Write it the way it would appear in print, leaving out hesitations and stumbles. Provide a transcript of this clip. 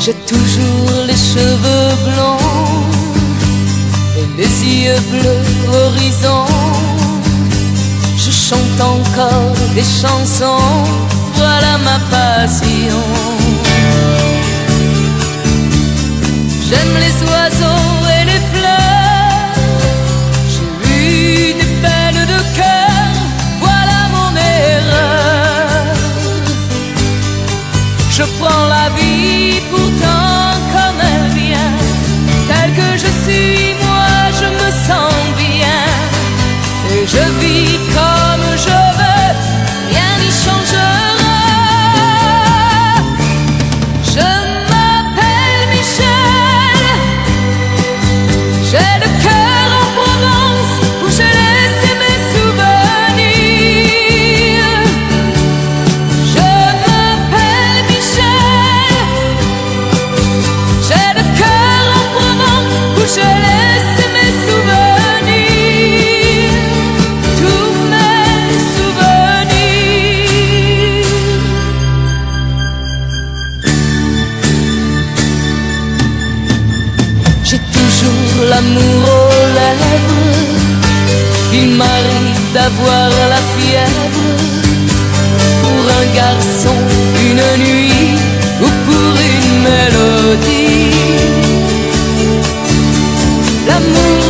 J'ai toujours les cheveux blonds et les yeux bleus horizon. Je chante encore des chansons, voilà ma passion. J'aime les oiseaux et les fleurs, j'ai eu des peines de cœur, voilà mon erreur. Je prends la vie pourtant comme elle vient, telle que je suis, moi je me sens bien. Et je vis comme je veux, rien n'y changera. Je m'appelle Michel, j'ai le cœur en Provence où j'ai laissé mes souvenirs. Je m'appelle Michel, j'ai le cœur en Provence où j'ai laissé mes souvenirs, tous mes souvenirs. J'ai toujours l'amour aux lèvres, il m'arrive d'avoir la fièvre pour un garçon, une nuit ou pour une mélodie. L'amour